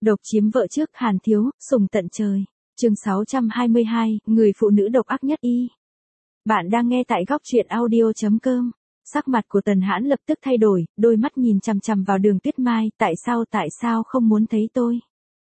Độc chiếm vợ trước Hàn Thiếu, sùng tận trời. Chương 622, người phụ nữ độc ác nhất y. Bạn đang nghe tại góc truyện audio.com. Sắc mặt của Tần Hãn lập tức thay đổi, đôi mắt nhìn chằm chằm vào Đường Tuyết Mai, tại sao không muốn thấy tôi?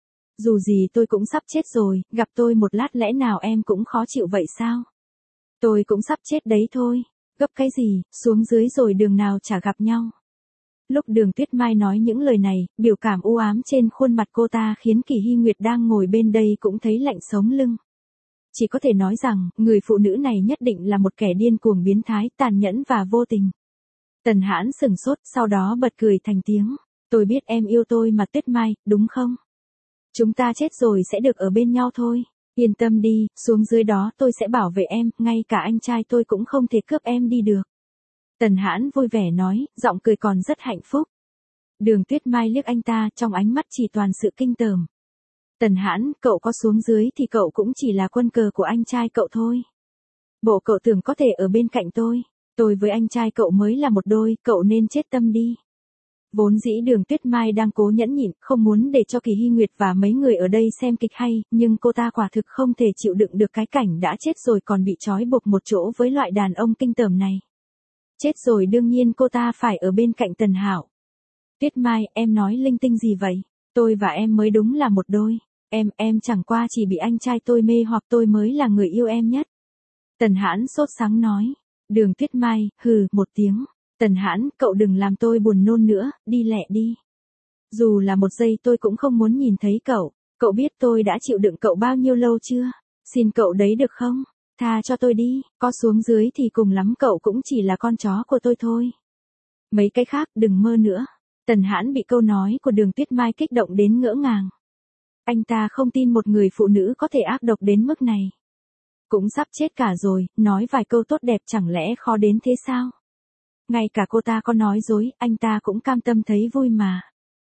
Dù gì tôi cũng sắp chết rồi, gặp tôi một lát lẽ nào em cũng khó chịu vậy sao? Tôi cũng sắp chết đấy thôi, gấp cái gì, xuống dưới rồi đường nào chả gặp nhau. Lúc Đường Tuyết Mai nói những lời này, biểu cảm u ám trên khuôn mặt cô ta khiến Kỳ Hy Nguyệt đang ngồi bên đây cũng thấy lạnh sống lưng. Chỉ có thể nói rằng, người phụ nữ này nhất định là một kẻ điên cuồng biến thái, tàn nhẫn và vô tình. Tần Hãn sừng sốt, sau đó bật cười thành tiếng. Tôi biết em yêu tôi mà Tuyết Mai, đúng không? Chúng ta chết rồi sẽ được ở bên nhau thôi. Yên tâm đi, xuống dưới đó tôi sẽ bảo vệ em, ngay cả anh trai tôi cũng không thể cướp em đi được. Tần Hãn vui vẻ nói, giọng cười còn rất hạnh phúc. Đường Tuyết Mai liếc anh ta, trong ánh mắt chỉ toàn sự kinh tởm. Tần Hãn, cậu có xuống dưới thì cậu cũng chỉ là quân cờ của anh trai cậu thôi. Bộ cậu tưởng có thể ở bên cạnh tôi với anh trai cậu mới là một đôi, cậu nên chết tâm đi. Vốn dĩ Đường Tuyết Mai đang cố nhẫn nhịn, không muốn để cho Kỳ Hy Nguyệt và mấy người ở đây xem kịch hay, nhưng cô ta quả thực không thể chịu đựng được cái cảnh đã chết rồi còn bị trói buộc một chỗ với loại đàn ông kinh tởm này. Chết rồi đương nhiên cô ta phải ở bên cạnh Tần Hạo. Tuyết Mai, em nói linh tinh gì vậy? Tôi và em mới đúng là một đôi. Em chẳng qua chỉ bị anh trai tôi mê hoặc tôi mới là người yêu em nhất. Tần Hãn sốt sắng nói. Đường Tuyết Mai, hừ, một tiếng. Tần Hãn, cậu đừng làm tôi buồn nôn nữa, đi lẹ đi. Dù là một giây tôi cũng không muốn nhìn thấy cậu. Cậu biết tôi đã chịu đựng cậu bao nhiêu lâu chưa? Xin cậu đấy được không? Tha cho tôi đi, có xuống dưới thì cùng lắm cậu cũng chỉ là con chó của tôi thôi. Mấy cái khác đừng mơ nữa. Tần Hãn bị câu nói của Đường Tuyết Mai kích động đến ngỡ ngàng. Anh ta không tin một người phụ nữ có thể ác độc đến mức này. Cũng sắp chết cả rồi, nói vài câu tốt đẹp chẳng lẽ khó đến thế sao? Ngay cả cô ta có nói dối, anh ta cũng cam tâm thấy vui mà.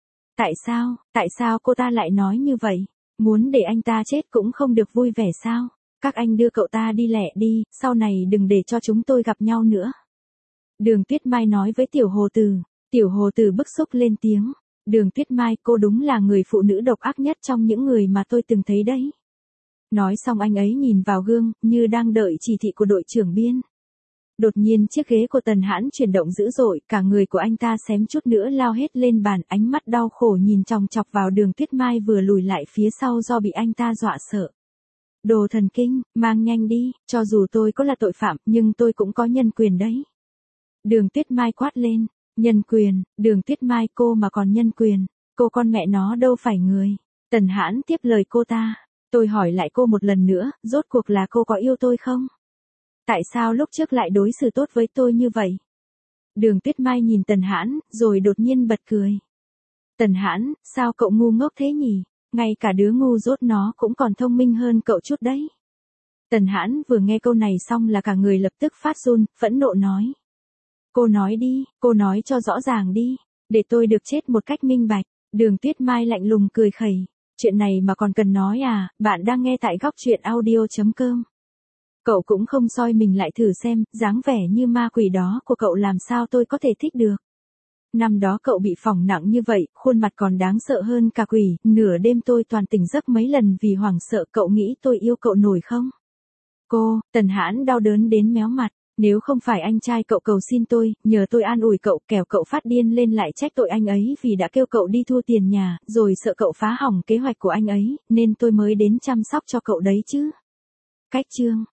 Tại sao cô ta lại nói như vậy? Muốn để anh ta chết cũng không được vui vẻ sao? Các anh đưa cậu ta đi lẹ đi, sau này đừng để cho chúng tôi gặp nhau nữa. Đường Tuyết Mai nói với Tiểu Hồ Tử. Tiểu Hồ Tử bức xúc lên tiếng. Đường Tuyết Mai, cô đúng là người phụ nữ độc ác nhất trong những người mà tôi từng thấy đấy. Nói xong anh ấy nhìn vào gương, như đang đợi chỉ thị của đội trưởng Biên. Đột nhiên chiếc ghế của Tần Hãn chuyển động dữ dội, cả người của anh ta xém chút nữa lao hết lên bàn, ánh mắt đau khổ nhìn chòng chọc vào Đường Tuyết Mai vừa lùi lại phía sau do bị anh ta dọa sợ. Đồ thần kinh, mang nhanh đi, cho dù tôi có là tội phạm, nhưng tôi cũng có nhân quyền đấy. Đường Tuyết Mai quát lên, nhân quyền, Đường Tuyết Mai cô mà còn nhân quyền, cô con mẹ nó đâu phải người. Tần Hãn tiếp lời cô ta, tôi hỏi lại cô một lần nữa, rốt cuộc là cô có yêu tôi không? Tại sao lúc trước lại đối xử tốt với tôi như vậy? Đường Tuyết Mai nhìn Tần Hãn, rồi đột nhiên bật cười. Tần Hãn, sao cậu ngu ngốc thế nhỉ? Ngay cả đứa ngu dốt nó cũng còn thông minh hơn cậu chút đấy. Tần Hãn vừa nghe câu này xong là cả người lập tức phát run, phẫn nộ nói. Cô nói đi, cô nói cho rõ ràng đi, để tôi được chết một cách minh bạch. Đường Tuyết Mai lạnh lùng cười khẩy. Chuyện này mà còn cần nói à, bạn đang nghe tại góc truyện audio.com. Cậu cũng không soi mình lại thử xem, dáng vẻ như ma quỷ đó của cậu làm sao tôi có thể thích được. Năm đó cậu bị phỏng nặng như vậy, khuôn mặt còn đáng sợ hơn cả quỷ, nửa đêm tôi toàn tỉnh giấc mấy lần vì hoảng sợ, cậu nghĩ tôi yêu cậu nổi không? Cô, Tần Hãn đau đớn đến méo mặt, nếu không phải anh trai cậu cầu xin tôi, nhờ tôi an ủi cậu, kẻo cậu phát điên lên lại trách tội anh ấy vì đã kêu cậu đi thua tiền nhà, rồi sợ cậu phá hỏng kế hoạch của anh ấy, nên tôi mới đến chăm sóc cho cậu đấy chứ. Cách chương